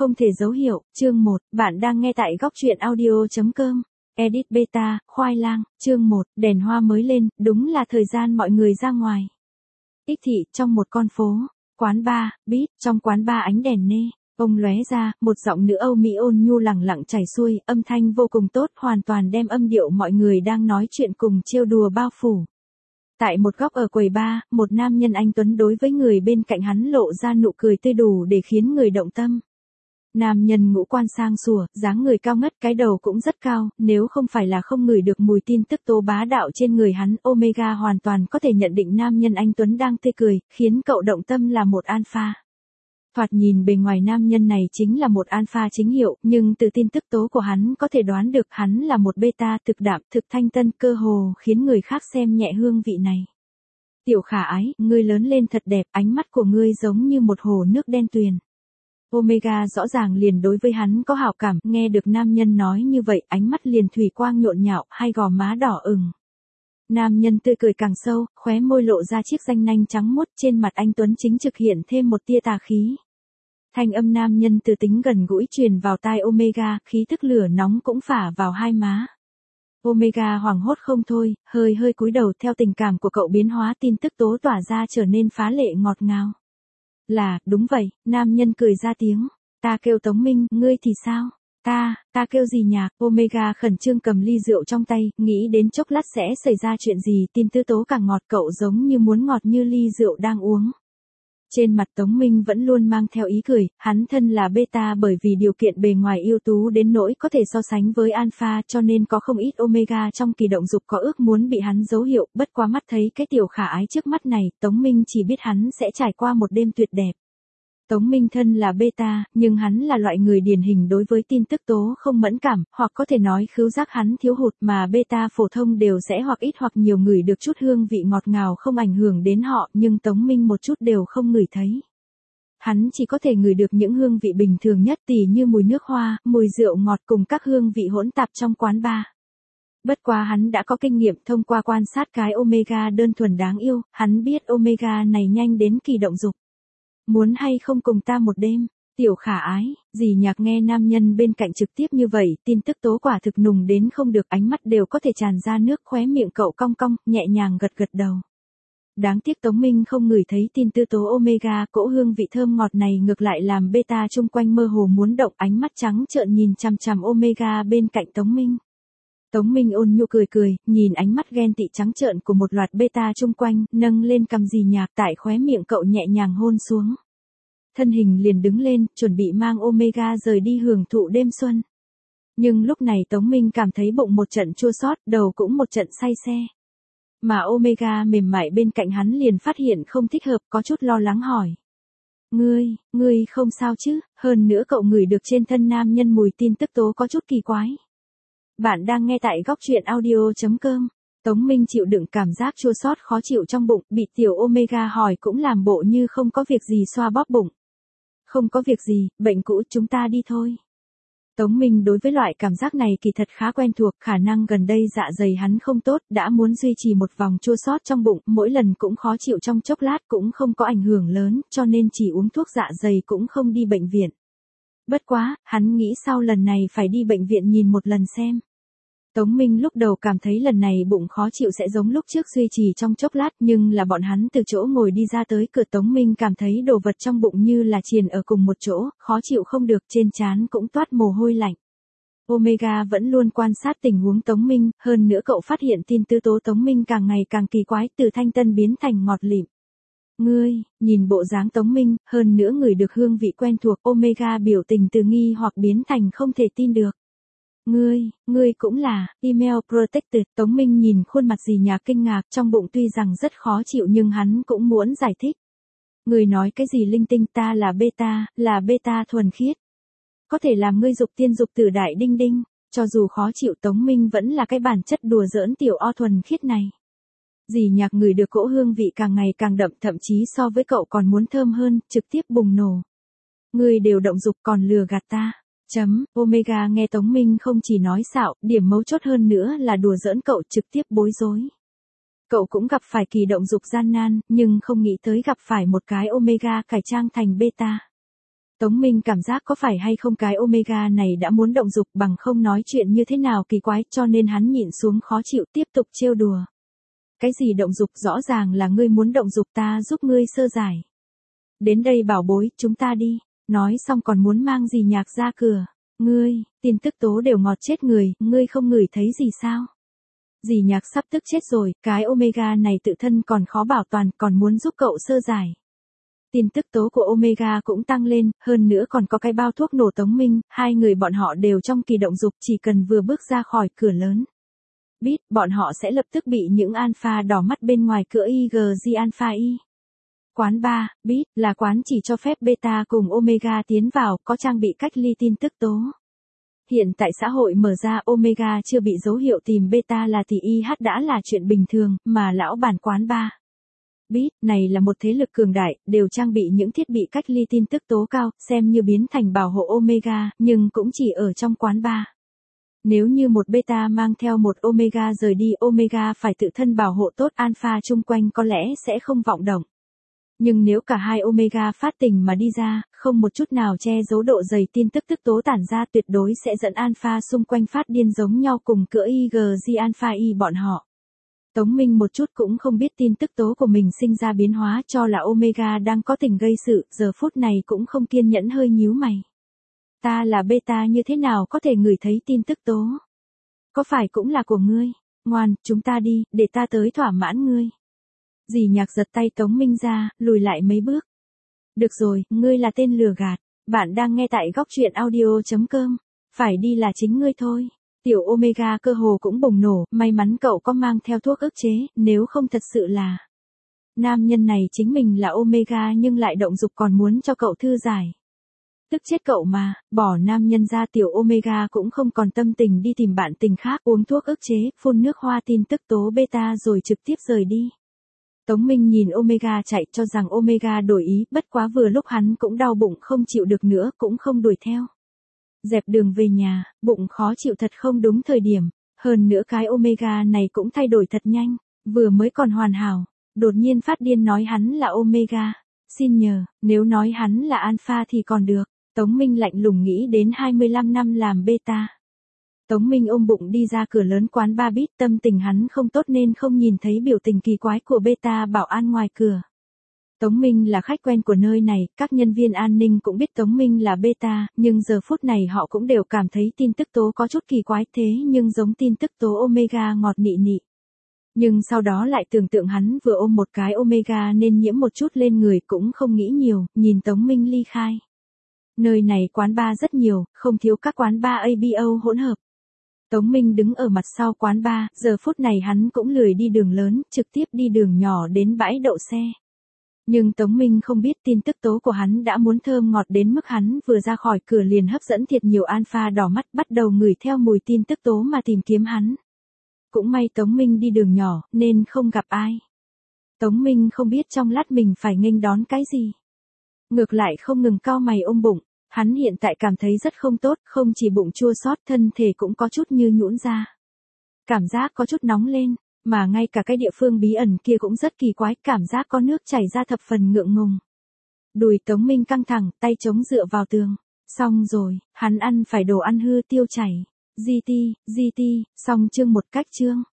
Không thể dấu hiệu, chương 1, bạn đang nghe tại góc truyện audio.com. Edit beta, khoai lang, chương 1, đèn hoa mới lên, đúng là thời gian mọi người ra ngoài. Ích thị, trong một con phố, quán bar, beat, trong quán bar ánh đèn nê, ông lóe ra, một giọng nữ Âu Mỹ ôn nhu lẳng lặng chảy xuôi, âm thanh vô cùng tốt, hoàn toàn đem âm điệu mọi người đang nói chuyện cùng trêu đùa bao phủ. Tại một góc ở quầy bar, một nam nhân anh tuấn đối với người bên cạnh hắn lộ ra nụ cười tươi đủ để khiến người động tâm. Nam nhân ngũ quan sang sủa, dáng người cao ngất, cái đầu cũng rất cao, nếu không phải là không ngửi được mùi tin tức tố bá đạo trên người hắn, Omega hoàn toàn có thể nhận định nam nhân anh tuấn đang tươi cười, khiến cậu động tâm là một alpha. Thoạt nhìn bề ngoài nam nhân này chính là một alpha chính hiệu, nhưng từ tin tức tố của hắn có thể đoán được hắn là một beta thực đạm, thực thanh tân, cơ hồ khiến người khác xem nhẹ hương vị này. Tiểu khả ái, ngươi lớn lên thật đẹp, ánh mắt của ngươi giống như một hồ nước đen tuyền. Omega rõ ràng liền đối với hắn có hảo cảm, nghe được nam nhân nói như vậy, ánh mắt liền thủy quang nhộn nhạo, hai gò má đỏ ửng. Nam nhân tươi cười càng sâu, khóe môi lộ ra chiếc răng nanh trắng muốt, trên mặt anh tuấn chính trực hiện thêm một tia tà khí. Thanh âm nam nhân từ tính gần gũi truyền vào tai Omega, khí thức lửa nóng cũng phả vào hai má. Omega hoảng hốt không thôi, hơi cúi đầu, theo tình cảm của cậu biến hóa, tin tức tố tỏa ra trở nên phá lệ ngọt ngào. Là, đúng vậy, nam nhân cười ra tiếng. Ta kêu Tống Minh, ngươi thì sao? Ta kêu gì nhạc? Omega khẩn trương cầm ly rượu trong tay, nghĩ đến chốc lát sẽ xảy ra chuyện gì, tin tư tố càng ngọt, cậu giống như muốn ngọt như ly rượu đang uống. Trên mặt Tống Minh vẫn luôn mang theo ý cười, hắn thân là beta bởi vì điều kiện bề ngoài ưu tú đến nỗi có thể so sánh với alpha, cho nên có không ít Omega trong kỳ động dục có ước muốn bị hắn dấu hiệu, bất quá mắt thấy cái tiểu khả ái trước mắt này, Tống Minh chỉ biết hắn sẽ trải qua một đêm tuyệt đẹp. Tống Minh thân là beta, nhưng hắn là loại người điển hình đối với tin tức tố không mẫn cảm, hoặc có thể nói khứu giác hắn thiếu hụt, mà beta phổ thông đều sẽ hoặc ít hoặc nhiều ngửi được chút hương vị ngọt ngào không ảnh hưởng đến họ, nhưng Tống Minh một chút đều không ngửi thấy. Hắn chỉ có thể ngửi được những hương vị bình thường nhất, tỉ như mùi nước hoa, mùi rượu ngọt cùng các hương vị hỗn tạp trong quán bar. Bất quá hắn đã có kinh nghiệm thông qua quan sát cái Omega đơn thuần đáng yêu, hắn biết Omega này nhanh đến kỳ động dục. Muốn hay không cùng ta một đêm, tiểu khả ái, dì nhạc nghe nam nhân bên cạnh trực tiếp như vậy, tin tức tố quả thực nùng đến không được, ánh mắt đều có thể tràn ra nước, khóe miệng cậu cong cong, nhẹ nhàng gật gật đầu. Đáng tiếc Tống Minh không ngửi thấy tin tư tố Omega, cỗ hương vị thơm ngọt này ngược lại làm beta chung quanh mơ hồ muốn động, ánh mắt trắng trợn nhìn chằm chằm Omega bên cạnh Tống Minh. Tống Minh ôn nhu cười, nhìn ánh mắt ghen tị trắng trợn của một loạt beta chung quanh, nâng lên cằm dì nhạc, tại khóe miệng cậu nhẹ nhàng hôn xuống. Thân hình liền đứng lên, chuẩn bị mang Omega rời đi hưởng thụ đêm xuân. Nhưng lúc này Tống Minh cảm thấy bụng một trận chua xót, đầu cũng một trận say xe. Mà Omega mềm mại bên cạnh hắn liền phát hiện không thích hợp, có chút lo lắng hỏi. Ngươi không sao chứ? Hơn nữa cậu ngửi được trên thân nam nhân mùi tin tức tố có chút kỳ quái. Bạn đang nghe tại góc truyện audio.com. Tống Minh chịu đựng cảm giác chua xót khó chịu trong bụng, bị tiểu Omega hỏi cũng làm bộ như không có việc gì xoa bóp bụng. Không có việc gì, bệnh cũ, chúng ta đi thôi. Tống Minh đối với loại cảm giác này kỳ thật khá quen thuộc, khả năng gần đây dạ dày hắn không tốt, đã muốn duy trì một vòng chua xót trong bụng, mỗi lần cũng khó chịu trong chốc lát, cũng không có ảnh hưởng lớn, cho nên chỉ uống thuốc dạ dày cũng không đi bệnh viện. Bất quá, hắn nghĩ sau lần này phải đi bệnh viện nhìn một lần xem. Tống Minh lúc đầu cảm thấy lần này bụng khó chịu sẽ giống lúc trước duy trì trong chốc lát, nhưng là bọn hắn từ chỗ ngồi đi ra tới cửa, Tống Minh cảm thấy đồ vật trong bụng như là triền ở cùng một chỗ, khó chịu không được, trên trán cũng toát mồ hôi lạnh. Omega vẫn luôn quan sát tình huống Tống Minh, hơn nữa cậu phát hiện tin tư tố Tống Minh càng ngày càng kỳ quái, từ thanh tân biến thành ngọt lịm. Nhìn bộ dáng Tống Minh, hơn nữa người được hương vị quen thuộc, Omega biểu tình từ nghi hoặc biến thành không thể tin được. Ngươi cũng là, email protected, Tống Minh nhìn khuôn mặt dì nhạc kinh ngạc, trong bụng tuy rằng rất khó chịu nhưng hắn cũng muốn giải thích. Ngươi nói cái gì linh tinh, ta là beta thuần khiết. Có thể làm ngươi dục tiên dục tử đại đinh đinh, cho dù khó chịu Tống Minh vẫn là cái bản chất đùa giỡn tiểu o thuần khiết này. Dì nhạc người được cỗ hương vị càng ngày càng đậm, thậm chí so với cậu còn muốn thơm hơn, trực tiếp bùng nổ. Ngươi đều động dục còn lừa gạt ta. Omega nghe Tống Minh không chỉ nói xạo, điểm mấu chốt hơn nữa là đùa giỡn cậu, trực tiếp bối rối. Cậu cũng gặp phải kỳ động dục gian nan, nhưng không nghĩ tới gặp phải một cái Omega cải trang thành beta. Tống Minh cảm giác có phải hay không cái Omega này đã muốn động dục, bằng không nói chuyện như thế nào kỳ quái, cho nên hắn nhịn xuống khó chịu tiếp tục trêu đùa. Cái gì động dục, rõ ràng là ngươi muốn động dục, ta giúp ngươi sơ giải. Đến đây bảo bối, chúng ta đi. Nói xong còn muốn mang dì Nhạc ra cửa. Ngươi, tin tức tố đều ngọt chết người, ngươi không ngửi thấy gì sao? Dì Nhạc sắp tức chết rồi, cái Omega này tự thân còn khó bảo toàn, còn muốn giúp cậu sơ giải. Tin tức tố của Omega cũng tăng lên, hơn nữa còn có cái bao thuốc nổ Tống Minh, hai người bọn họ đều trong kỳ động dục, chỉ cần vừa bước ra khỏi cửa lớn. Biết, bọn họ sẽ lập tức bị những alpha đỏ mắt bên ngoài cửa IG Alpha Y. Quán bar, biết, là quán chỉ cho phép beta cùng Omega tiến vào, có trang bị cách ly tin tức tố. Hiện tại xã hội mở ra, Omega chưa bị dấu hiệu tìm beta là thì IH đã là chuyện bình thường, mà lão bản quán bar. Biết, này là một thế lực cường đại, đều trang bị những thiết bị cách ly tin tức tố cao, xem như biến thành bảo hộ Omega, nhưng cũng chỉ ở trong quán bar. Nếu như một beta mang theo một Omega rời đi, Omega phải tự thân bảo hộ tốt, alpha chung quanh có lẽ sẽ không vọng động. Nhưng nếu cả hai Omega phát tình mà đi ra, không một chút nào che giấu độ dày tin tức tố tản ra, tuyệt đối sẽ dẫn alpha xung quanh phát điên giống nhau cùng cửa IG Alpha Y bọn họ. Tống Minh một chút cũng không biết tin tức tố của mình sinh ra biến hóa, cho là Omega đang có tình gây sự, giờ phút này cũng không kiên nhẫn, hơi nhíu mày. Ta là beta như thế nào có thể ngửi thấy tin tức tố? Có phải cũng là của ngươi? Ngoan, chúng ta đi, để ta tới thỏa mãn ngươi. Dì Nhạc giật tay Tống Minh ra, lùi lại mấy bước. Được rồi, ngươi là tên lừa gạt. Bạn đang nghe tại góc truyện audio.com. Phải đi là chính ngươi thôi. Tiểu Omega cơ hồ cũng bùng nổ, may mắn cậu có mang theo thuốc ức chế, nếu không thật sự là. Nam nhân này chính mình là Omega nhưng lại động dục còn muốn cho cậu thư giải. Tức chết cậu mà, bỏ nam nhân ra, tiểu Omega cũng không còn tâm tình đi tìm bạn tình khác, uống thuốc ức chế, phun nước hoa tin tức tố beta rồi trực tiếp rời đi. Tống Minh nhìn Omega chạy cho rằng Omega đổi ý, bất quá vừa lúc hắn cũng đau bụng không chịu được nữa, cũng không đuổi theo. Dẹp đường về nhà, bụng khó chịu thật không đúng thời điểm, hơn nữa cái Omega này cũng thay đổi thật nhanh, vừa mới còn hoàn hảo, đột nhiên phát điên nói hắn là Omega. Xin nhờ, nếu nói hắn là Alpha thì còn được. Tống Minh lạnh lùng nghĩ đến 25 năm làm beta. Tống Minh ôm bụng đi ra cửa lớn quán bar Beat, tâm tình hắn không tốt nên không nhìn thấy biểu tình kỳ quái của beta bảo an ngoài cửa. Tống Minh là khách quen của nơi này, các nhân viên an ninh cũng biết Tống Minh là beta, nhưng giờ phút này họ cũng đều cảm thấy tin tức tố có chút kỳ quái, thế nhưng giống tin tức tố Omega ngọt nị nị. Nhưng sau đó lại tưởng tượng hắn vừa ôm một cái Omega nên nhiễm một chút lên người, cũng không nghĩ nhiều, nhìn Tống Minh ly khai. Nơi này quán bar rất nhiều, không thiếu các quán bar ABO hỗn hợp. Tống Minh đứng ở mặt sau quán bar, giờ phút này hắn cũng lười đi đường lớn, trực tiếp đi đường nhỏ đến bãi đậu xe. Nhưng Tống Minh không biết tin tức tố của hắn đã muốn thơm ngọt đến mức hắn vừa ra khỏi cửa liền hấp dẫn thiệt nhiều alpha đỏ mắt, bắt đầu ngửi theo mùi tin tức tố mà tìm kiếm hắn. Cũng may Tống Minh đi đường nhỏ, nên không gặp ai. Tống Minh không biết trong lát mình phải nghênh đón cái gì. Ngược lại không ngừng cau mày ôm bụng, hắn hiện tại cảm thấy rất không tốt, không chỉ bụng chua xót, thân thể cũng có chút như nhũn ra. Cảm giác có chút nóng lên, mà ngay cả cái địa phương bí ẩn kia cũng rất kỳ quái, cảm giác có nước chảy ra thập phần ngượng ngùng. Đùi Tống Minh căng thẳng, tay chống dựa vào tường. Xong rồi, hắn ăn phải đồ ăn hư tiêu chảy. GT, xong chương một cách chương.